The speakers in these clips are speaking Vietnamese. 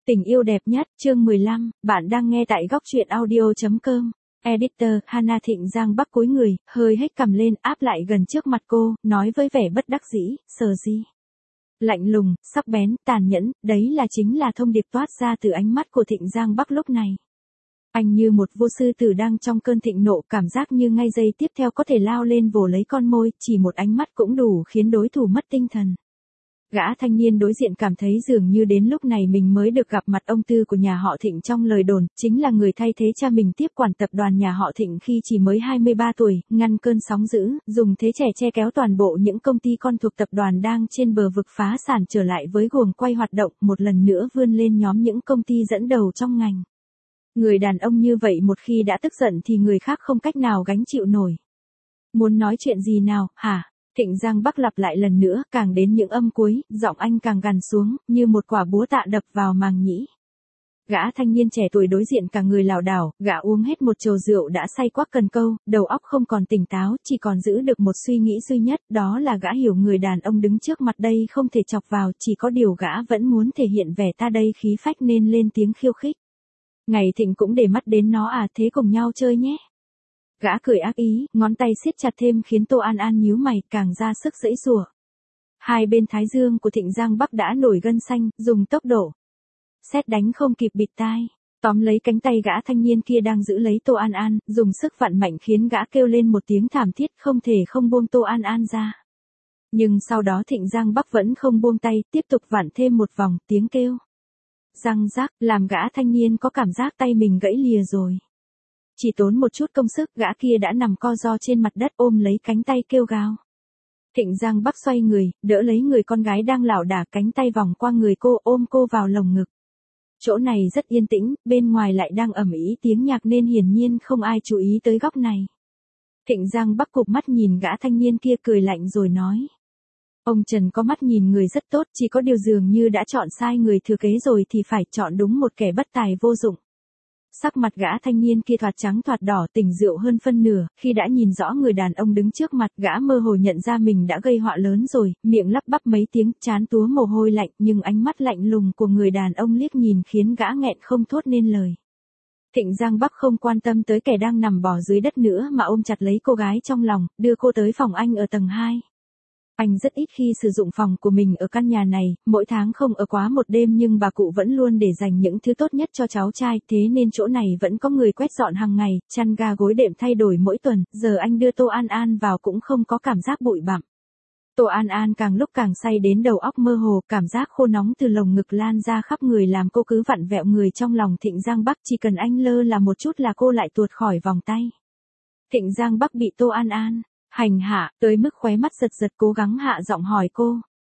Tình yêu đẹp nhất, chương 15, bạn đang nghe tại góc truyện audio.com. Editor, Hana Thịnh Giang Bắc cúi người, hơi hếch cằm lên, áp lại gần trước mặt cô, nói với vẻ bất đắc dĩ, sờ gì. Lạnh lùng, sắc bén, tàn nhẫn, đấy là chính là thông điệp toát ra từ ánh mắt của Thịnh Giang Bắc lúc này. Anh như một vua sư tử đang trong cơn thịnh nộ, cảm giác như ngay giây tiếp theo có thể lao lên vồ lấy con môi, chỉ một ánh mắt cũng đủ khiến đối thủ mất tinh thần. Gã thanh niên đối diện cảm thấy dường như đến lúc này mình mới được gặp mặt ông Tư của nhà họ Thịnh trong lời đồn, chính là người thay thế cha mình tiếp quản tập đoàn nhà họ Thịnh khi chỉ mới 23 tuổi, ngăn cơn sóng dữ, dùng thế trẻ che kéo toàn bộ những công ty con thuộc tập đoàn đang trên bờ vực phá sản trở lại với guồng quay hoạt động, một lần nữa vươn lên nhóm những công ty dẫn đầu trong ngành. Người đàn ông như vậy một khi đã tức giận thì người khác không cách nào gánh chịu nổi. Muốn nói chuyện gì nào, hả? Thịnh Giang Bắc lặp lại lần nữa, càng đến những âm cuối, giọng anh càng gằn xuống, như một quả búa tạ đập vào màng nhĩ. Gã thanh niên trẻ tuổi đối diện cả người lảo đảo, gã uống hết một chầu rượu đã say quắc cần câu, đầu óc không còn tỉnh táo, chỉ còn giữ được một suy nghĩ duy nhất, đó là gã hiểu người đàn ông đứng trước mặt đây không thể chọc vào, chỉ có điều gã vẫn muốn thể hiện vẻ ta đây khí phách nên lên tiếng khiêu khích. Ngày Thịnh cũng để mắt đến nó à, thế cùng nhau chơi nhé. Gã cười ác ý, ngón tay siết chặt thêm khiến Tô An An nhíu mày, càng ra sức giãy giụa. Hai bên thái dương của Thịnh Giang Bắc đã nổi gân xanh, dùng tốc độ sét đánh không kịp bịt tai, tóm lấy cánh tay gã thanh niên kia đang giữ lấy Tô An An, dùng sức vặn mạnh khiến gã kêu lên một tiếng thảm thiết, không thể không buông Tô An An ra. Nhưng sau đó Thịnh Giang Bắc vẫn không buông tay, tiếp tục vặn thêm một vòng, tiếng kêu răng rắc, làm gã thanh niên có cảm giác tay mình gãy lìa rồi. Chỉ tốn một chút công sức, gã kia đã nằm co ro trên mặt đất ôm lấy cánh tay kêu gào. Thịnh Giang Bắc xoay người, đỡ lấy người con gái đang lảo đảo, cánh tay vòng qua người cô, ôm cô vào lồng ngực. Chỗ này rất yên tĩnh, bên ngoài lại đang ầm ĩ tiếng nhạc nên hiển nhiên không ai chú ý tới góc này. Thịnh Giang Bắc cụp mắt nhìn gã thanh niên kia cười lạnh rồi nói. Ông Trần có mắt nhìn người rất tốt, chỉ có điều dường như đã chọn sai người thừa kế rồi thì phải chọn đúng một kẻ bất tài vô dụng. Sắc mặt gã thanh niên kia thoạt trắng thoạt đỏ, tỉnh rượu hơn phân nửa, khi đã nhìn rõ người đàn ông đứng trước mặt, gã mơ hồ nhận ra mình đã gây họa lớn rồi, miệng lắp bắp mấy tiếng, trán túa mồ hôi lạnh, nhưng ánh mắt lạnh lùng của người đàn ông liếc nhìn khiến gã nghẹn không thốt nên lời. Thịnh Giang Bắc không quan tâm tới kẻ đang nằm bò dưới đất nữa mà ôm chặt lấy cô gái trong lòng, đưa cô tới phòng anh ở tầng 2. Anh rất ít khi sử dụng phòng của mình ở căn nhà này, mỗi tháng không ở quá một đêm nhưng bà cụ vẫn luôn để dành những thứ tốt nhất cho cháu trai, thế nên chỗ này vẫn có người quét dọn hàng ngày, chăn ga gối đệm thay đổi mỗi tuần, giờ anh đưa Tô An An vào cũng không có cảm giác bụi bặm. Tô An An càng lúc càng say đến đầu óc mơ hồ, cảm giác khô nóng từ lồng ngực lan ra khắp người làm cô cứ vặn vẹo người trong lòng Thịnh Giang Bắc, chỉ cần anh lơ là một chút là cô lại tuột khỏi vòng tay. Thịnh Giang Bắc bị Tô An An hành hạ, tới mức khóe mắt giật giật, cố gắng hạ giọng hỏi cô.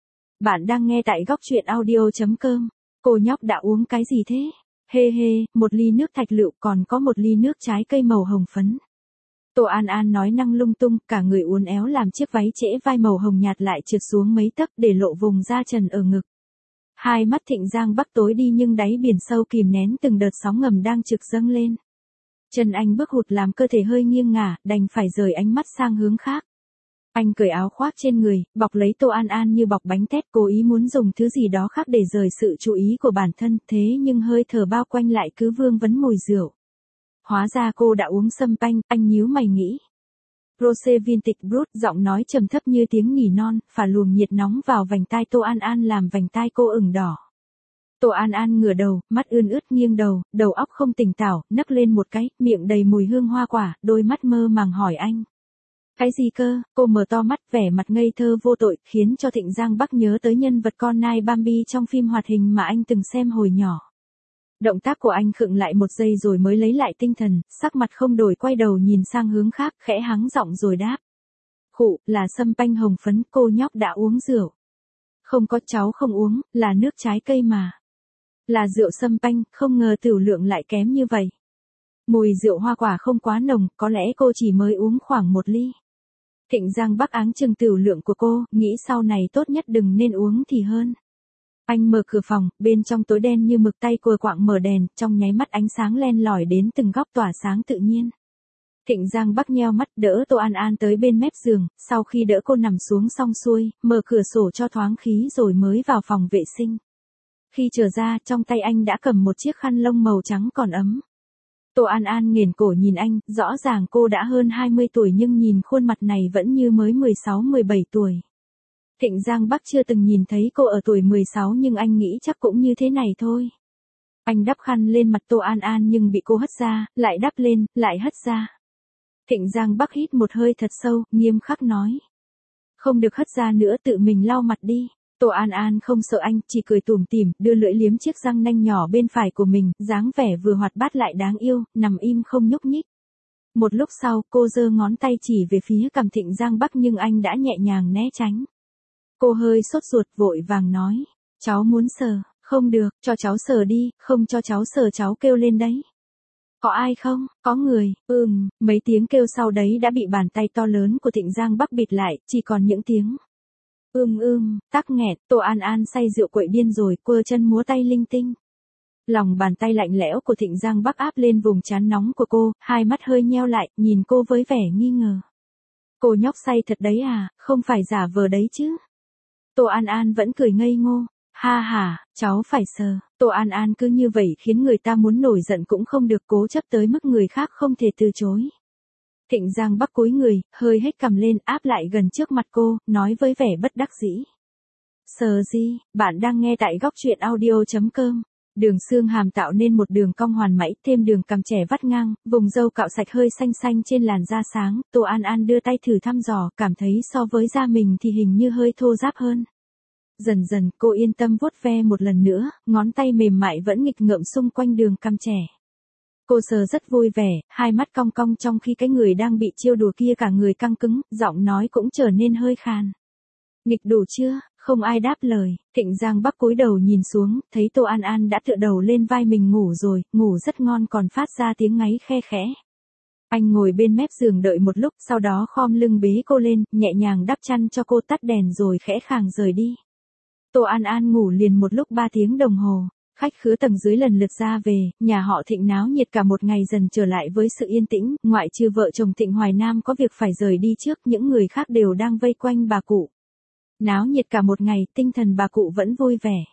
Bạn đang nghe tại góc truyện audio.com. Cô nhóc đã uống cái gì thế? Hê hê, một ly nước thạch lựu, còn có một ly nước trái cây màu hồng phấn. Tô An An nói năng lung tung, cả người uốn éo làm chiếc váy trễ vai màu hồng nhạt lại trượt xuống mấy tấc để lộ vùng da trần ở ngực. Hai mắt Thịnh Giang Bắc tối đi nhưng đáy biển sâu kìm nén từng đợt sóng ngầm đang trực dâng lên. Chân anh bước hụt làm cơ thể hơi nghiêng ngả, đành phải rời ánh mắt sang hướng khác. Anh cởi áo khoác trên người, bọc lấy Tô An An như bọc bánh tét, cố ý muốn dùng thứ gì đó khác để rời sự chú ý của bản thân, thế nhưng hơi thở bao quanh lại cứ vương vấn mùi rượu. Hóa ra cô đã uống sâm panh, anh nhíu mày nghĩ. Rose Vintage Brut, giọng nói trầm thấp như tiếng nỉ non, phả luồng nhiệt nóng vào vành tai Tô An An làm vành tai cô ửng đỏ. Tô An An ngửa đầu, mắt ươn ướt nghiêng đầu óc không tỉnh táo, nấc lên một cái, miệng đầy mùi hương hoa quả, đôi mắt mơ màng hỏi anh. Cái gì cơ? Cô mở to mắt, vẻ mặt ngây thơ vô tội, khiến cho Thịnh Giang Bắc nhớ tới nhân vật con nai Bambi trong phim hoạt hình mà anh từng xem hồi nhỏ. Động tác của anh khựng lại một giây rồi mới lấy lại tinh thần, sắc mặt không đổi quay đầu nhìn sang hướng khác, khẽ hắng giọng rồi đáp. Khụ, là sâm panh hồng phấn, cô nhóc đã uống rượu. Không có, cháu không uống, là nước trái cây mà. Là rượu sâm panh, không ngờ tửu lượng lại kém như vậy. Mùi rượu hoa quả không quá nồng, có lẽ cô chỉ mới uống khoảng 1 ly. Thịnh Giang Bắc áng chừng tửu lượng của cô, nghĩ sau này tốt nhất đừng nên uống thì hơn. Anh mở cửa phòng, bên trong tối đen như mực, tay cô quạng mở đèn, trong nháy mắt ánh sáng len lỏi đến từng góc tỏa sáng tự nhiên. Thịnh Giang Bắc nheo mắt đỡ Tô An An tới bên mép giường, sau khi đỡ cô nằm xuống xong xuôi, mở cửa sổ cho thoáng khí rồi mới vào phòng vệ sinh. Khi trở ra, trong tay anh đã cầm một chiếc khăn lông màu trắng còn ấm. Tô An An nghển cổ nhìn anh, rõ ràng cô đã hơn 20 tuổi nhưng nhìn khuôn mặt này vẫn như mới 16-17 tuổi. Thịnh Giang Bắc chưa từng nhìn thấy cô ở tuổi 16 nhưng anh nghĩ chắc cũng như thế này thôi. Anh đắp khăn lên mặt Tô An An nhưng bị cô hất ra, lại đắp lên, lại hất ra. Thịnh Giang Bắc hít một hơi thật sâu, nghiêm khắc nói. Không được hất ra nữa, tự mình lau mặt đi. Tô An An không sợ anh, chỉ cười tủm tỉm, đưa lưỡi liếm chiếc răng nanh nhỏ bên phải của mình, dáng vẻ vừa hoạt bát lại đáng yêu, nằm im không nhúc nhích. Một lúc sau, cô giơ ngón tay chỉ về phía cằm Thịnh Giang Bắc nhưng anh đã nhẹ nhàng né tránh. Cô hơi sốt ruột vội vàng nói, cháu muốn sờ, không được, cho cháu sờ đi, không cho cháu sờ cháu kêu lên đấy. Có ai không? Có người, mấy tiếng kêu sau đấy đã bị bàn tay to lớn của Thịnh Giang Bắc bịt lại, chỉ còn những tiếng. Tắc nghẹt, Tô An An say rượu quậy điên rồi, quơ chân múa tay linh tinh. Lòng bàn tay lạnh lẽo của Thịnh Giang Bắc áp lên vùng trán nóng của cô, hai mắt hơi nheo lại, nhìn cô với vẻ nghi ngờ. Cô nhóc say thật đấy à, không phải giả vờ đấy chứ. Tô An An vẫn cười ngây ngô. Ha ha, cháu phải sờ. Tô An An cứ như vậy khiến người ta muốn nổi giận cũng không được, cố chấp tới mức người khác không thể từ chối. Thịnh Giang Bắc cúi người, hơi hết cằm lên áp lại gần trước mặt cô, nói với vẻ bất đắc dĩ. Sờ gì, bạn đang nghe tại góc truyện audio.com. Đường xương hàm tạo nên một đường cong hoàn mỹ, thêm đường cằm trẻ vắt ngang, vùng râu cạo sạch hơi xanh xanh trên làn da sáng. Tô An An đưa tay thử thăm dò, cảm thấy so với da mình thì hình như hơi thô ráp hơn. Dần dần cô yên tâm vuốt ve một lần nữa, ngón tay mềm mại vẫn nghịch ngợm xung quanh đường cằm trẻ. Cô sờ rất vui vẻ, hai mắt cong cong trong khi cái người đang bị trêu đùa kia cả người căng cứng, giọng nói cũng trở nên hơi khàn. Nghịch đủ chưa? Không ai đáp lời. Thịnh Giang Bắc cúi đầu nhìn xuống, thấy Tô An An đã tựa đầu lên vai mình ngủ rồi, ngủ rất ngon còn phát ra tiếng ngáy khe khẽ. Anh ngồi bên mép giường đợi một lúc, sau đó khom lưng bế cô lên, nhẹ nhàng đắp chăn cho cô, tắt đèn rồi khẽ khàng rời đi. Tô An An ngủ liền một lúc 3 tiếng đồng hồ. Khách khứa tầng dưới lần lượt ra về, nhà họ Thịnh náo nhiệt cả một ngày dần trở lại với sự yên tĩnh, ngoại trừ vợ chồng Thịnh Hoài Nam có việc phải rời đi trước, những người khác đều đang vây quanh bà cụ. Náo nhiệt cả một ngày, tinh thần bà cụ vẫn vui vẻ.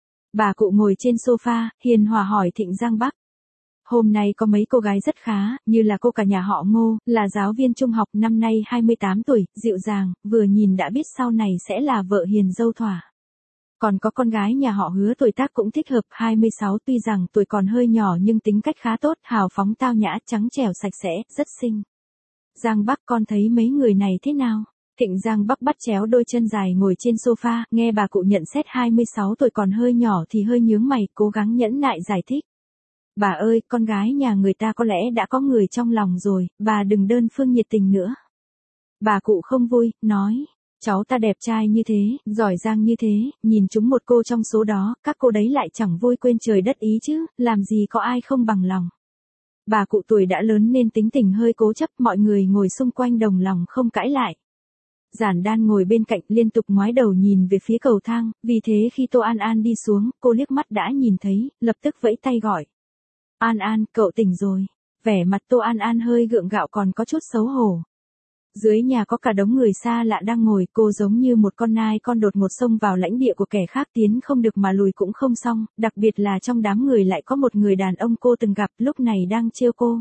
Bà cụ ngồi trên sofa, hiền hòa hỏi Thịnh Giang Bắc. Hôm nay có mấy cô gái rất khá, như là cô cả nhà họ Ngô, là giáo viên trung học, năm nay 28 tuổi, dịu dàng, vừa nhìn đã biết sau này sẽ là vợ hiền dâu thỏa. Còn có con gái nhà họ Hứa tuổi tác cũng thích hợp, 26, tuy rằng tuổi còn hơi nhỏ nhưng tính cách khá tốt, hào phóng tao nhã, trắng trẻo sạch sẽ, rất xinh. Giang Bắc, con thấy mấy người này thế nào? Thịnh Giang Bắc bắt chéo đôi chân dài ngồi trên sofa, nghe bà cụ nhận xét 26 tuổi còn hơi nhỏ thì hơi nhướng mày, cố gắng nhẫn nại giải thích. Bà ơi, con gái nhà người ta có lẽ đã có người trong lòng rồi, bà đừng đơn phương nhiệt tình nữa. Bà cụ không vui, nói. Cháu ta đẹp trai như thế, giỏi giang như thế, nhìn chúng một cô trong số đó, các cô đấy lại chẳng vui quên trời đất ý chứ, làm gì có ai không bằng lòng. Bà cụ tuổi đã lớn nên tính tình hơi cố chấp, mọi người ngồi xung quanh đồng lòng không cãi lại. Giản Đan ngồi bên cạnh liên tục ngoái đầu nhìn về phía cầu thang, vì thế khi Tô An An đi xuống, cô liếc mắt đã nhìn thấy, lập tức vẫy tay gọi. An An, cậu tỉnh rồi. Vẻ mặt Tô An An hơi gượng gạo còn có chút xấu hổ. Dưới nhà có cả đống người xa lạ đang ngồi, cô giống như một con nai con đột ngột xông vào lãnh địa của kẻ khác, tiến không được mà lùi cũng không xong, đặc biệt là trong đám người lại có một người đàn ông cô từng gặp, lúc này đang trêu cô.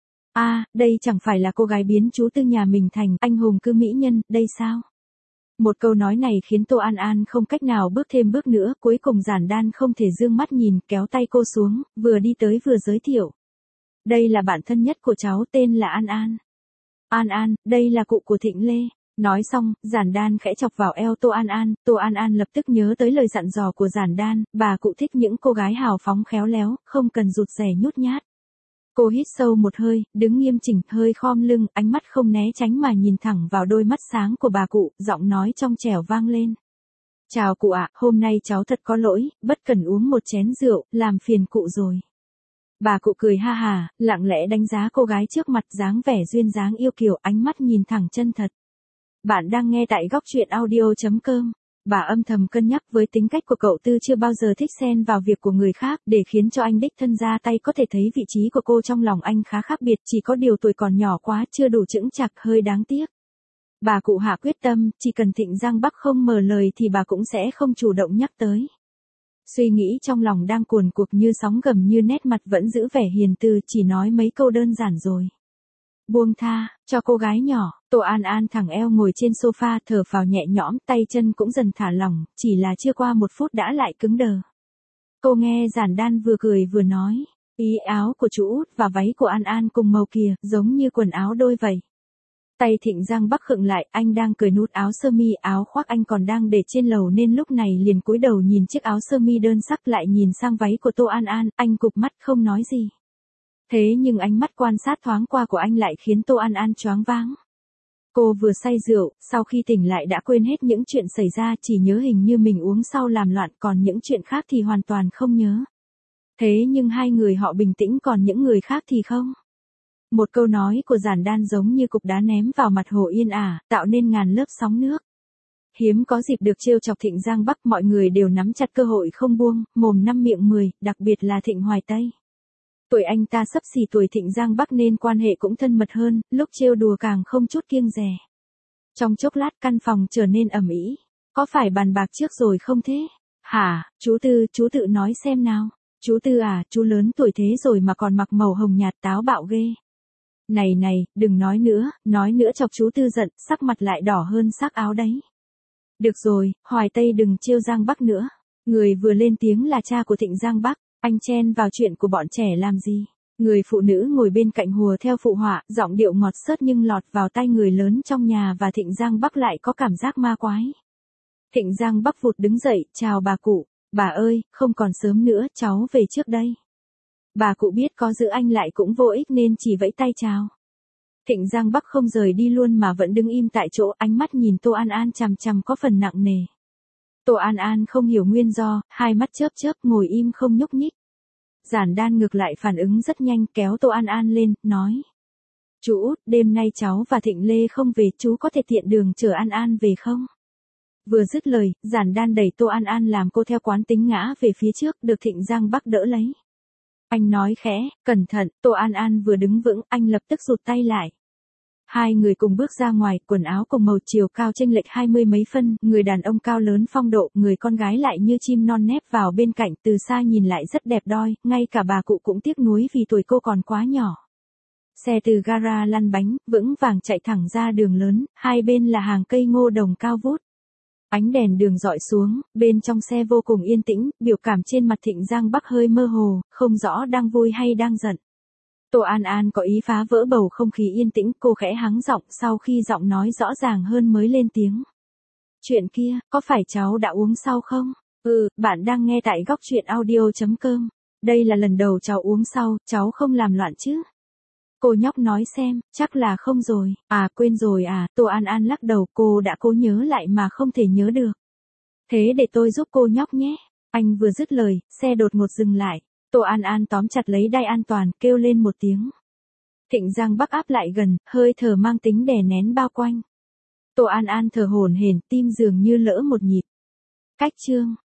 Đây chẳng phải là cô gái biến chú tư nhà mình thành anh hùng cư mỹ nhân, đây sao? Một câu nói này khiến Tô An An không cách nào bước thêm bước nữa, cuối cùng Giản Đan không thể dương mắt nhìn, kéo tay cô xuống, vừa đi tới vừa giới thiệu. Đây là bạn thân nhất của cháu, tên là An An. An An, đây là cụ của Thịnh Lê. Nói xong, Giản Đan khẽ chọc vào eo Tô An An lập tức nhớ tới lời dặn dò của Giản Đan, bà cụ thích những cô gái hào phóng khéo léo, không cần rụt rè nhút nhát. Cô hít sâu một hơi, đứng nghiêm chỉnh, hơi khom lưng, ánh mắt không né tránh mà nhìn thẳng vào đôi mắt sáng của bà cụ, giọng nói trong trẻo vang lên. Chào cụ ạ, hôm nay cháu thật có lỗi, bất cần uống một chén rượu, làm phiền cụ rồi. Bà cụ cười ha hà, lặng lẽ đánh giá cô gái trước mặt, dáng vẻ duyên dáng yêu kiều, ánh mắt nhìn thẳng chân thật. Bạn đang nghe tại góc truyện audio.com. Bà âm thầm cân nhắc với tính cách của cậu Tư chưa bao giờ thích xen vào việc của người khác, để khiến cho anh đích thân ra tay có thể thấy vị trí của cô trong lòng anh khá khác biệt, chỉ có điều tuổi còn nhỏ quá, chưa đủ chững chạc, hơi đáng tiếc. Bà cụ hạ quyết tâm, chỉ cần Thịnh Giang Bắc không mở lời thì bà cũng sẽ không chủ động nhắc tới. Suy nghĩ trong lòng đang cuồn cuộn như sóng gầm như nét mặt vẫn giữ vẻ hiền từ chỉ nói mấy câu đơn giản rồi. Buông tha, cho cô gái nhỏ, Tô An An thẳng eo ngồi trên sofa thở phào nhẹ nhõm tay chân cũng dần thả lỏng, chỉ là chưa qua 1 phút đã lại cứng đờ. Cô nghe Giản Đan vừa cười vừa nói, ý áo của chú Út và váy của An An cùng màu kìa, giống như quần áo đôi vậy. Tay Thịnh Giang Bắc khựng lại, anh đang cởi nút áo sơ mi, áo khoác anh còn đang để trên lầu nên lúc này liền cúi đầu nhìn chiếc áo sơ mi đơn sắc lại nhìn sang váy của Tô An An, anh cụp mắt không nói gì. Thế nhưng ánh mắt quan sát thoáng qua của anh lại khiến Tô An An choáng váng. Cô vừa say rượu, sau khi tỉnh lại đã quên hết những chuyện xảy ra, chỉ nhớ hình như mình uống sau làm loạn, còn những chuyện khác thì hoàn toàn không nhớ. Thế nhưng hai người họ bình tĩnh còn những người khác thì không. Một câu nói của Giản Đan giống như cục đá ném vào mặt hồ yên ả, tạo nên ngàn lớp sóng nước. Hiếm có dịp được trêu chọc Thịnh Giang Bắc, mọi người đều nắm chặt cơ hội không buông, mồm 5 miệng 10, đặc biệt là Thịnh Hoài Tây. Tuổi anh ta xấp xỉ tuổi Thịnh Giang Bắc nên quan hệ cũng thân mật hơn, lúc trêu đùa càng không chút kiêng dè. Trong chốc lát căn phòng trở nên ầm ĩ. Có phải bàn bạc trước rồi không thế? Hả, chú tự nói xem nào. Chú Tư à, chú lớn tuổi thế rồi mà còn mặc màu hồng nhạt táo bạo ghê. Này, đừng nói nữa chọc chú Tư giận, sắc mặt lại đỏ hơn sắc áo đấy. Được rồi, Hoài Tây đừng trêu Giang Bắc nữa. Người vừa lên tiếng là cha của Thịnh Giang Bắc, anh chen vào chuyện của bọn trẻ làm gì? Người phụ nữ ngồi bên cạnh hùa theo phụ họa, giọng điệu ngọt xớt nhưng lọt vào tai người lớn trong nhà và Thịnh Giang Bắc lại có cảm giác ma quái. Thịnh Giang Bắc vụt đứng dậy, chào bà cụ. Bà ơi, không còn sớm nữa, cháu về trước đây. Bà cụ biết có giữ anh lại cũng vô ích nên chỉ vẫy tay chào. Thịnh Giang Bắc không rời đi luôn mà vẫn đứng im tại chỗ, ánh mắt nhìn Tô An An chằm chằm có phần nặng nề. Tô An An không hiểu nguyên do, hai mắt chớp chớp ngồi im không nhúc nhích. Giản Đan ngược lại phản ứng rất nhanh, kéo Tô An An lên, nói. Chú Út, đêm nay cháu và Thịnh Lê không về, chú có thể tiện đường chở An An về không? Vừa dứt lời, Giản Đan đẩy Tô An An làm cô theo quán tính ngã về phía trước, được Thịnh Giang Bắc đỡ lấy. Anh nói khẽ, cẩn thận, Tô An An vừa đứng vững, anh lập tức rụt tay lại. Hai người cùng bước ra ngoài, quần áo cùng màu, chiều cao chênh lệch 20 mấy phân, người đàn ông cao lớn phong độ, người con gái lại như chim non nép vào bên cạnh, từ xa nhìn lại rất đẹp đôi, ngay cả bà cụ cũng tiếc nuối vì tuổi cô còn quá nhỏ. Xe từ gara lăn bánh, vững vàng chạy thẳng ra đường lớn, hai bên là hàng cây ngô đồng cao vút. Ánh đèn đường dọi xuống, bên trong xe vô cùng yên tĩnh, biểu cảm trên mặt Thịnh Giang Bắc hơi mơ hồ, không rõ đang vui hay đang giận. Tô An An có ý phá vỡ bầu không khí yên tĩnh, cô khẽ hắng giọng, sau khi giọng nói rõ ràng hơn mới lên tiếng. Chuyện kia, có phải cháu đã uống sau không? Bạn đang nghe tại góc truyện audio.com. Đây là lần đầu cháu uống sau, cháu không làm loạn chứ? Cô nhóc nói xem, chắc là không rồi. À quên rồi à, Tô An An lắc đầu, cô đã cố nhớ lại mà không thể nhớ được. Thế để tôi giúp cô nhóc nhé. Anh vừa dứt lời, xe đột ngột dừng lại. Tô An An tóm chặt lấy đai an toàn, kêu lên một tiếng. Thịnh Giang Bắc áp lại gần, hơi thở mang tính đè nén bao quanh. Tô An An thở hổn hển, tim dường như lỡ một nhịp. Cách chương